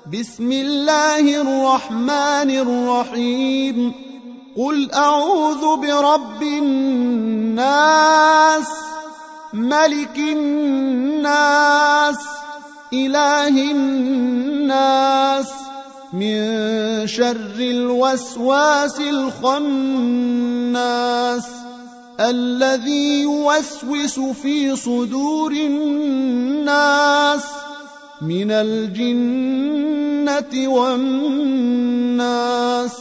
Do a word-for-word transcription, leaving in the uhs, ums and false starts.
بسم الله الرحمن الرحيم قل أعوذ برب الناس ملك الناس إله الناس من شر الوسواس الخناس الذي يوسوس في صدور الناس من الجنة والناس